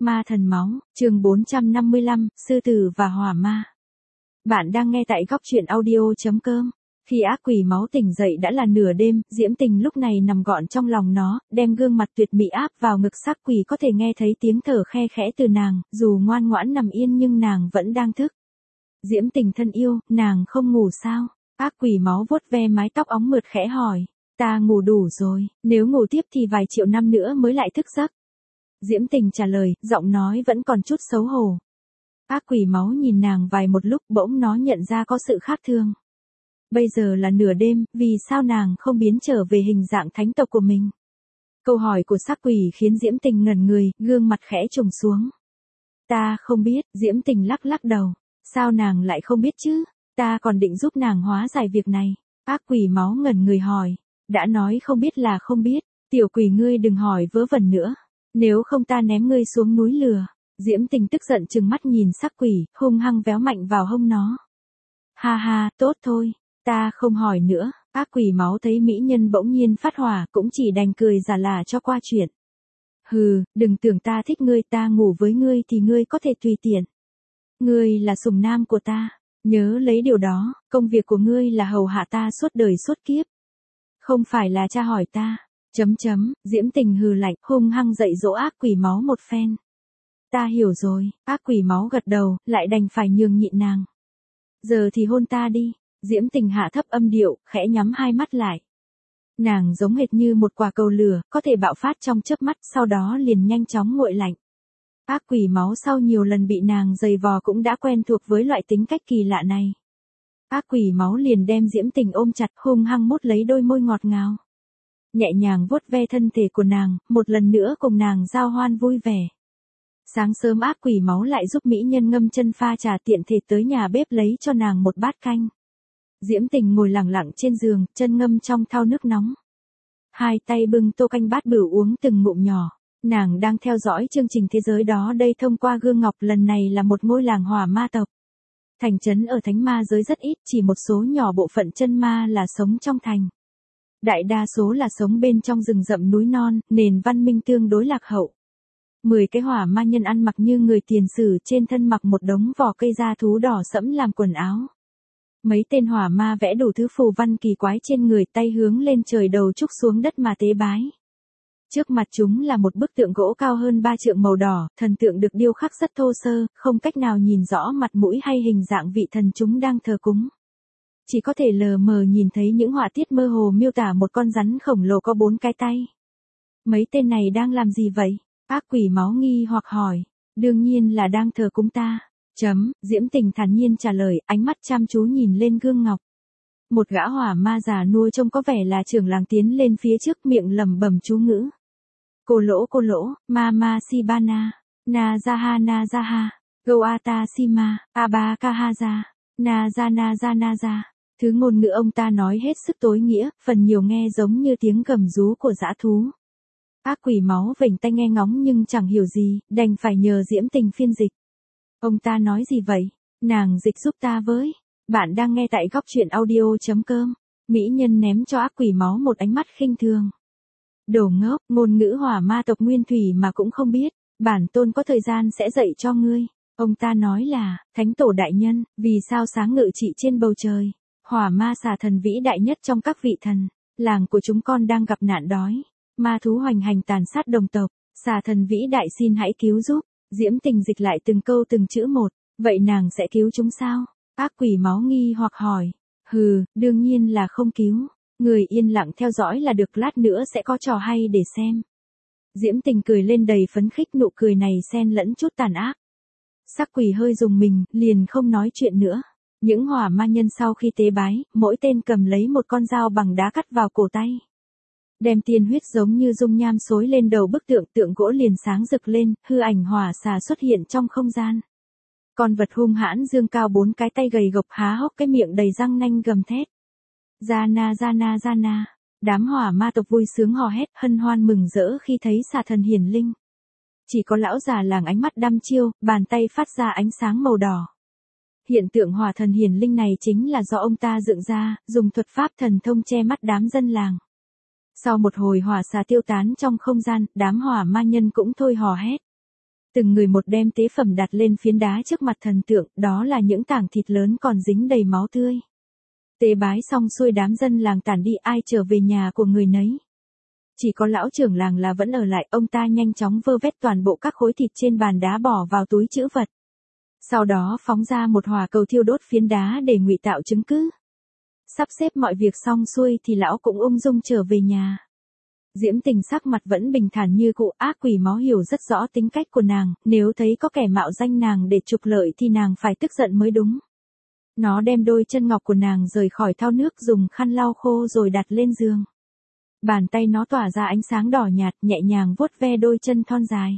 Ma thần máu, chương 455, sư tử và hỏa ma. Bạn đang nghe tại góc truyện audio.com. Khi ác quỷ máu tỉnh dậy đã là nửa đêm, Diễm Tình lúc này nằm gọn trong lòng nó, đem gương mặt tuyệt mỹ áp vào ngực xác quỷ, có thể nghe thấy tiếng thở khe khẽ từ nàng, dù ngoan ngoãn nằm yên nhưng nàng vẫn đang thức. Diễm Tình thân yêu, nàng không ngủ sao? Ác quỷ máu vuốt ve mái tóc óng mượt khẽ hỏi. Ta ngủ đủ rồi, nếu ngủ tiếp thì vài triệu năm nữa mới lại thức giấc. Diễm Tình trả lời, giọng nói vẫn còn chút xấu hổ. Ác quỷ máu nhìn nàng vài một lúc, bỗng nó nhận ra có sự khác thường. Bây giờ là nửa đêm, vì sao nàng không biến trở về hình dạng thánh tộc của mình? Câu hỏi của xác quỷ khiến Diễm Tình ngẩn người, gương mặt khẽ trùng xuống. Ta không biết, Diễm Tình lắc lắc đầu. Sao nàng lại không biết chứ? Ta còn định giúp nàng hóa giải việc này. Ác quỷ máu ngẩn người hỏi. Đã nói không biết là không biết, tiểu quỷ ngươi đừng hỏi vớ vẩn nữa. Nếu không ta ném ngươi xuống núi lửa. Diễm Tình tức giận trừng mắt nhìn xác quỷ, hung hăng véo mạnh vào hông nó. Ha ha, tốt thôi, ta không hỏi nữa. Ác quỷ máu thấy mỹ nhân bỗng nhiên phát hỏa, cũng chỉ đành cười giả là cho qua chuyện. Hừ, đừng tưởng ta thích ngươi, ta ngủ với ngươi thì ngươi có thể tùy tiện. Ngươi là sủng nam của ta, nhớ lấy điều đó, công việc của ngươi là hầu hạ ta suốt đời suốt kiếp. Không phải là tra hỏi ta. Diễm Tình hừ lạnh, hung hăng dạy dỗ ác quỷ máu một phen. Ta hiểu rồi, ác quỷ máu gật đầu, lại đành phải nhường nhịn nàng. Giờ thì hôn ta đi. Diễm Tình hạ thấp âm điệu, khẽ nhắm hai mắt lại. Nàng giống hệt như một quả cầu lửa, có thể bạo phát trong chớp mắt, sau đó liền nhanh chóng nguội lạnh. Ác quỷ máu sau nhiều lần bị nàng giày vò cũng đã quen thuộc với loại tính cách kỳ lạ này. Ác quỷ máu liền đem Diễm Tình ôm chặt, hung hăng mút lấy đôi môi ngọt ngào. Nhẹ nhàng vuốt ve thân thể của nàng, một lần nữa cùng nàng giao hoan vui vẻ. Sáng sớm ác quỷ máu lại giúp mỹ nhân ngâm chân pha trà, tiện thể tới nhà bếp lấy cho nàng một bát canh. Diễm Tình ngồi lặng lặng trên giường, chân ngâm trong thau nước nóng. Hai tay bưng tô canh bát bửu uống từng ngụm nhỏ. Nàng đang theo dõi chương trình thế giới đó đây thông qua gương ngọc, lần này là một ngôi làng hỏa ma tộc. Thành trấn ở thánh ma giới rất ít, chỉ một số nhỏ bộ phận chân ma là sống trong thành. Đại đa số là sống bên trong rừng rậm núi non, nền văn minh tương đối lạc hậu. 10 cái hỏa ma nhân ăn mặc như người tiền sử, trên thân mặc một đống vỏ cây da thú đỏ sẫm làm quần áo. Mấy tên hỏa ma vẽ đủ thứ phù văn kỳ quái trên người, tay hướng lên trời đầu trúc xuống đất mà tế bái. Trước mặt chúng là một bức tượng gỗ cao hơn 3 trượng màu đỏ, thần tượng được điêu khắc rất thô sơ, không cách nào nhìn rõ mặt mũi hay hình dạng vị thần chúng đang thờ cúng. Chỉ có thể lờ mờ nhìn thấy những họa tiết mơ hồ miêu tả một con rắn khổng lồ có 4 cái tay. Mấy tên này đang làm gì vậy? Ác quỷ máu nghi hoặc hỏi. Đương nhiên là đang thờ cúng ta. Diễm Tình thản nhiên trả lời, ánh mắt chăm chú nhìn lên gương ngọc. Một gã hỏa ma già nua trông có vẻ là trưởng làng tiến lên phía trước, miệng lẩm bẩm chú ngữ. Cô lỗ, ma si bana, na zaha, goata sima, abakahaza, na za. Thứ ngôn ngữ ông ta nói hết sức tối nghĩa, phần nhiều nghe giống như tiếng gầm rú của dã thú. Ác quỷ máu vểnh tai nghe ngóng nhưng chẳng hiểu gì, đành phải nhờ Diễm Tình phiên dịch. Ông ta nói gì vậy? Nàng dịch giúp ta với. Bạn đang nghe tại góc truyện audio.com. Mỹ nhân ném cho ác quỷ máu một ánh mắt khinh thường. Đồ ngốc, ngôn ngữ hỏa ma tộc nguyên thủy mà cũng không biết. Bản tôn có thời gian sẽ dạy cho ngươi. Ông ta nói là, thánh tổ đại nhân, vì sao sáng ngự trị trên bầu trời. Hỏa ma xà thần vĩ đại nhất trong các vị thần. Làng của chúng con đang gặp nạn đói. Ma thú hoành hành tàn sát đồng tộc. Xà thần vĩ đại xin hãy cứu giúp. Diễm Tình dịch lại từng câu từng chữ một. Vậy nàng sẽ cứu chúng sao? Ác quỷ máu nghi hoặc hỏi. Hừ, đương nhiên là không cứu. Người yên lặng theo dõi là được, lát nữa sẽ có trò hay để xem. Diễm Tình cười lên đầy phấn khích, nụ cười này xen lẫn chút tàn ác. Sắc quỷ hơi rùng mình, liền không nói chuyện nữa. Những hỏa ma nhân sau khi tế bái, mỗi tên cầm lấy một con dao bằng đá cắt vào cổ tay. Đem tiên huyết giống như dung nham xối lên đầu bức tượng, tượng gỗ liền sáng rực lên, hư ảnh hỏa xà xuất hiện trong không gian. Con vật hung hãn dương cao 4 cái tay gầy gộc, há hốc cái miệng đầy răng nanh gầm thét. Jana. Đám hỏa ma tộc vui sướng hò hét, hân hoan mừng rỡ khi thấy xà thần hiển linh. Chỉ có lão già làng ánh mắt đăm chiêu, bàn tay phát ra ánh sáng màu đỏ. Hiện tượng hỏa thần hiển linh này chính là do ông ta dựng ra, dùng thuật pháp thần thông che mắt đám dân làng. Sau một hồi hỏa xà tiêu tán trong không gian, đám hỏa ma nhân cũng thôi hò hét. Từng người một đem tế phẩm đặt lên phiến đá trước mặt thần tượng, đó là những tảng thịt lớn còn dính đầy máu tươi. Tế bái xong xuôi đám dân làng tản đi, ai trở về nhà của người nấy. Chỉ có lão trưởng làng là vẫn ở lại, ông ta nhanh chóng vơ vét toàn bộ các khối thịt trên bàn đá bỏ vào túi trữ vật. Sau đó phóng ra một hỏa cầu thiêu đốt phiến đá để ngụy tạo chứng cứ. Sắp xếp mọi việc xong xuôi thì lão cũng ung dung trở về nhà. Diễm Tình sắc mặt vẫn bình thản như cũ, ác quỷ máu hiểu rất rõ tính cách của nàng, nếu thấy có kẻ mạo danh nàng để trục lợi thì nàng phải tức giận mới đúng. Nó đem đôi chân ngọc của nàng rời khỏi thau nước, dùng khăn lau khô rồi đặt lên giường. Bàn tay nó tỏa ra ánh sáng đỏ nhạt, nhẹ nhàng vuốt ve đôi chân thon dài.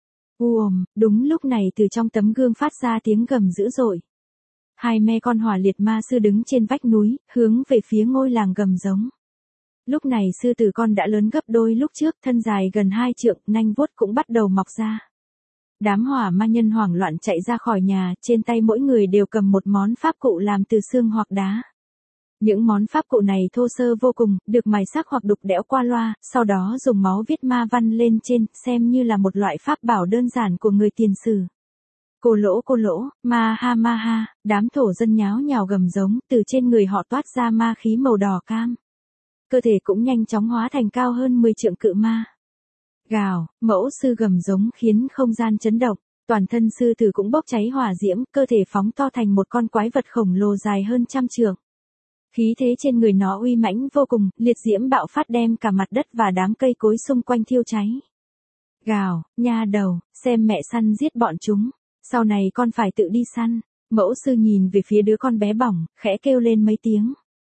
Đúng lúc này từ trong tấm gương phát ra tiếng gầm dữ dội. Hai me con hỏa liệt ma sư đứng trên vách núi, hướng về phía ngôi làng gầm giống. Lúc này sư tử con đã lớn gấp đôi lúc trước, thân dài gần 2 trượng, nanh vuốt cũng bắt đầu mọc ra. Đám hỏa ma nhân hoảng loạn chạy ra khỏi nhà, trên tay mỗi người đều cầm một món pháp cụ làm từ xương hoặc đá. Những món pháp cụ này thô sơ vô cùng, được mài sắc hoặc đục đẽo qua loa, sau đó dùng máu viết ma văn lên trên, xem như là một loại pháp bảo đơn giản của người tiền sử. Cô lỗ, ma ha, đám thổ dân nháo nhào gầm giống, từ trên người họ toát ra ma khí màu đỏ cam. Cơ thể cũng nhanh chóng hóa thành cao hơn 10 trượng cự ma. Gào, mẫu sư gầm giống khiến không gian chấn động, toàn thân sư tử cũng bốc cháy hỏa diễm, cơ thể phóng to thành một con quái vật khổng lồ dài hơn 100 trượng. Khí thế trên người nó uy mãnh vô cùng, liệt diễm bạo phát đem cả mặt đất và đám cây cối xung quanh thiêu cháy. Gào, nha đầu, xem mẹ săn giết bọn chúng, sau này con phải tự đi săn. Mẫu sư nhìn về phía đứa con bé bỏng, khẽ kêu lên mấy tiếng.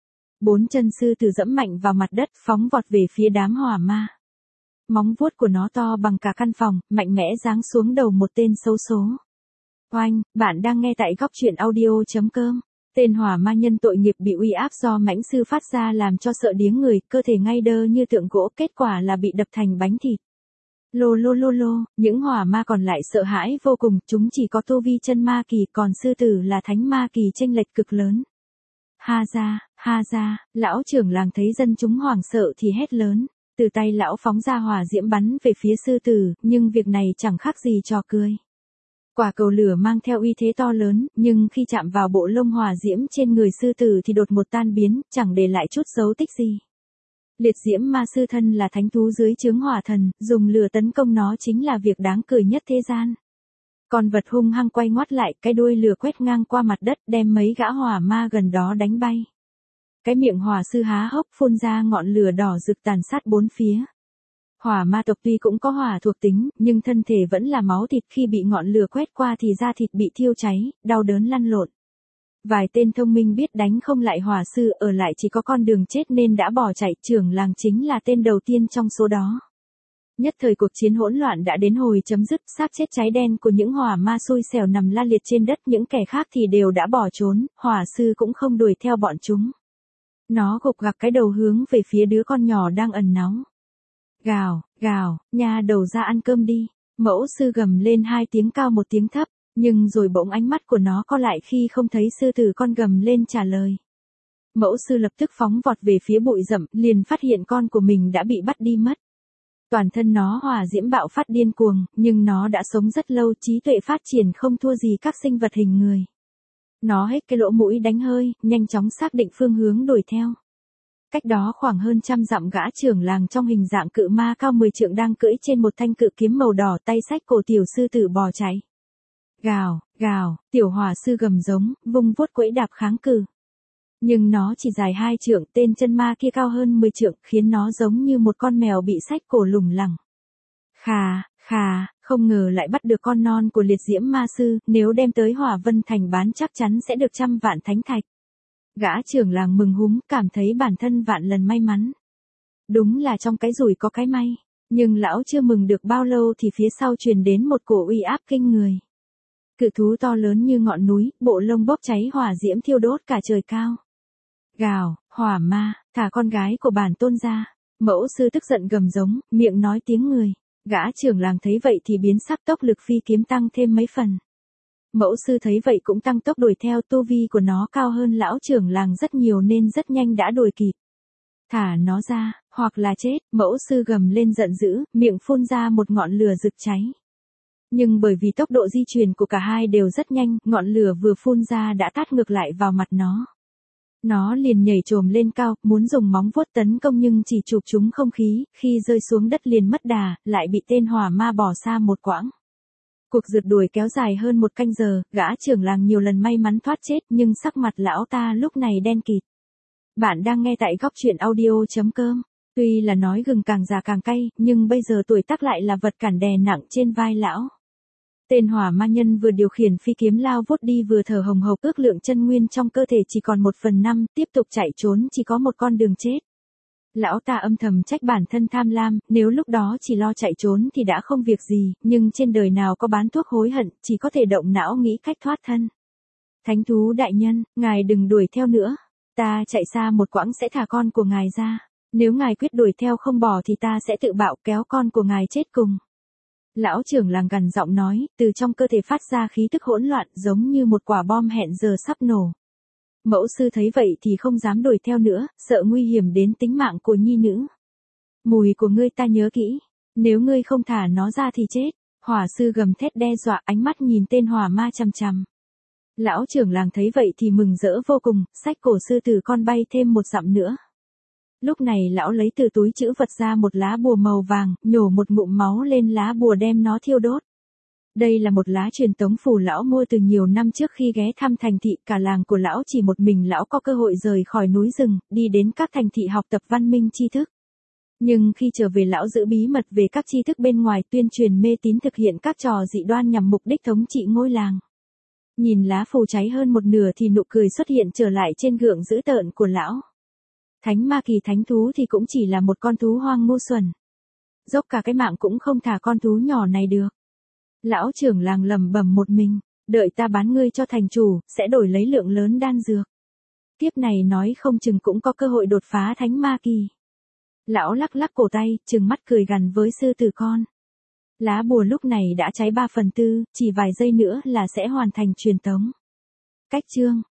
4 chân sư tử dẫm mạnh vào mặt đất, phóng vọt về phía đám hỏa ma. Móng vuốt của nó to bằng cả căn phòng, mạnh mẽ giáng xuống đầu một tên xấu số. Oanh, bạn đang nghe tại góc truyện audio.com. Tên hỏa ma nhân tội nghiệp bị uy áp do mãnh sư phát ra làm cho sợ điếng người, cơ thể ngay đơ như tượng gỗ, kết quả là bị đập thành bánh thịt. Lô, những hỏa ma còn lại sợ hãi vô cùng, chúng chỉ có tu vi chân ma kỳ, còn sư tử là thánh ma kỳ, chênh lệch cực lớn. Ha ra, lão trưởng làng thấy dân chúng hoảng sợ thì hét lớn, từ tay lão phóng ra hỏa diễm bắn về phía sư tử, nhưng việc này chẳng khác gì trò cười. Quả cầu lửa mang theo uy thế to lớn, nhưng khi chạm vào bộ lông hỏa diễm trên người sư tử thì đột ngột tan biến, chẳng để lại chút dấu tích gì. Liệt diễm ma sư thân là thánh thú dưới chướng hỏa thần, dùng lửa tấn công nó chính là việc đáng cười nhất thế gian. Con vật hung hăng quay ngoắt lại, cái đuôi lửa quét ngang qua mặt đất, đem mấy gã hỏa ma gần đó đánh bay. Cái miệng hỏa sư há hốc phun ra ngọn lửa đỏ rực tàn sát bốn phía. Hỏa ma tộc tuy cũng có hỏa thuộc tính, nhưng thân thể vẫn là máu thịt, khi bị ngọn lửa quét qua thì da thịt bị thiêu cháy, đau đớn lăn lộn. Vài tên thông minh biết đánh không lại hỏa sư, ở lại chỉ có con đường chết nên đã bỏ chạy, trưởng làng chính là tên đầu tiên trong số đó. Nhất thời cuộc chiến hỗn loạn đã đến hồi chấm dứt, xác chết cháy đen của những hỏa ma xui xẻo nằm la liệt trên đất, những kẻ khác thì đều đã bỏ trốn, hỏa sư cũng không đuổi theo bọn chúng. Nó gục gặc cái đầu hướng về phía đứa con nhỏ đang ẩn náu. Gào, nha đầu ra ăn cơm đi. Mẫu sư gầm lên 2 tiếng cao 1 tiếng thấp, nhưng rồi bỗng ánh mắt của nó co lại khi không thấy sư tử con gầm lên trả lời. Mẫu sư lập tức phóng vọt về phía bụi rậm, liền phát hiện con của mình đã bị bắt đi mất. Toàn thân nó hỏa diễm bạo phát điên cuồng, nhưng nó đã sống rất lâu, trí tuệ phát triển không thua gì các sinh vật hình người. Nó hết cái lỗ mũi đánh hơi, nhanh chóng xác định phương hướng đuổi theo. Cách đó khoảng hơn 100 dặm, gã trưởng làng trong hình dạng cự ma cao 10 trượng đang cưỡi trên một thanh cự kiếm màu đỏ, tay xách cổ tiểu sư tử bò chạy. Gào, tiểu hỏa sư gầm giống, vung vuốt quẫy đạp kháng cự. Nhưng nó chỉ dài 2 trượng, tên chân ma kia cao hơn 10 trượng, khiến nó giống như một con mèo bị xách cổ lủng lẳng. Khà, không ngờ lại bắt được con non của liệt diễm ma sư, nếu đem tới Hỏa Vân Thành bán chắc chắn sẽ được 100 vạn thánh thạch. Gã trưởng làng mừng húm, cảm thấy bản thân vạn lần may mắn. Đúng là trong cái rủi có cái may, nhưng lão chưa mừng được bao lâu thì phía sau truyền đến một cổ uy áp kinh người. Cự thú to lớn như ngọn núi, bộ lông bốc cháy hỏa diễm thiêu đốt cả trời cao. Gào, hỏa ma, thả con gái của bản tôn ra. Mẫu sư tức giận gầm giống, miệng nói tiếng người. Gã trưởng làng thấy vậy thì biến sắc, tốc lực phi kiếm tăng thêm mấy phần. Mẫu sư thấy vậy cũng tăng tốc đuổi theo, tu vi của nó cao hơn lão trưởng làng rất nhiều nên rất nhanh đã đuổi kịp. Thả nó ra, hoặc là chết, mẫu sư gầm lên giận dữ, miệng phun ra một ngọn lửa rực cháy. Nhưng bởi vì tốc độ di chuyển của cả hai đều rất nhanh, ngọn lửa vừa phun ra đã tát ngược lại vào mặt nó. Nó liền nhảy trồm lên cao, muốn dùng móng vuốt tấn công nhưng chỉ chụp trúng không khí, khi rơi xuống đất liền mất đà, lại bị tên hỏa ma bỏ xa một quãng. Cuộc rượt đuổi kéo dài hơn 1 canh giờ, gã trưởng làng nhiều lần may mắn thoát chết nhưng sắc mặt lão ta lúc này đen kịt. Bạn đang nghe tại góc truyện audio.com. Tuy là nói gừng càng già càng cay, nhưng bây giờ tuổi tác lại là vật cản đè nặng trên vai lão. Tên hỏa ma nhân vừa điều khiển phi kiếm lao vút đi vừa thở hồng hộc, ước lượng chân nguyên trong cơ thể chỉ còn 1/5, tiếp tục chạy trốn chỉ có một con đường chết. Lão ta âm thầm trách bản thân tham lam, nếu lúc đó chỉ lo chạy trốn thì đã không việc gì, nhưng trên đời nào có bán thuốc hối hận, chỉ có thể động não nghĩ cách thoát thân. Thánh thú đại nhân, ngài đừng đuổi theo nữa. Ta chạy xa một quãng sẽ thả con của ngài ra. Nếu ngài quyết đuổi theo không bỏ thì ta sẽ tự bạo kéo con của ngài chết cùng. Lão trưởng làng gằn giọng nói, từ trong cơ thể phát ra khí tức hỗn loạn giống như một quả bom hẹn giờ sắp nổ. Mẫu sư thấy vậy thì không dám đuổi theo nữa, sợ nguy hiểm đến tính mạng của nhi nữ. Mùi của ngươi ta nhớ kỹ, nếu ngươi không thả nó ra thì chết. Hỏa sư gầm thét đe dọa, ánh mắt nhìn tên hỏa ma chằm chằm. Lão trưởng làng thấy vậy thì mừng rỡ vô cùng, xách cổ sư tử con bay thêm 1 dặm nữa. Lúc này lão lấy từ túi trữ vật ra một lá bùa màu vàng, nhổ một ngụm máu lên lá bùa đem nó thiêu đốt. Đây là một lá truyền tống phù lão mua từ nhiều năm trước khi ghé thăm thành thị, cả làng của lão chỉ một mình lão có cơ hội rời khỏi núi rừng, đi đến các thành thị học tập văn minh tri thức. Nhưng khi trở về lão giữ bí mật về các tri thức bên ngoài, tuyên truyền mê tín, thực hiện các trò dị đoan nhằm mục đích thống trị ngôi làng. Nhìn lá phù cháy hơn một nửa thì nụ cười xuất hiện trở lại trên gượng dữ tợn của lão. Thánh ma kỳ thánh thú thì cũng chỉ là một con thú hoang ngu xuẩn. Dốc cả cái mạng cũng không thả con thú nhỏ này được. Lão trưởng làng lẩm bẩm một mình, đợi ta bán ngươi cho thành chủ, sẽ đổi lấy lượng lớn đan dược. Tiếp này nói không chừng cũng có cơ hội đột phá thánh ma kỳ. Lão lắc lắc cổ tay, trừng mắt cười gằn với sư tử con. Lá bùa lúc này đã cháy 3/4, chỉ vài giây nữa là sẽ hoàn thành truyền tống. Cách chương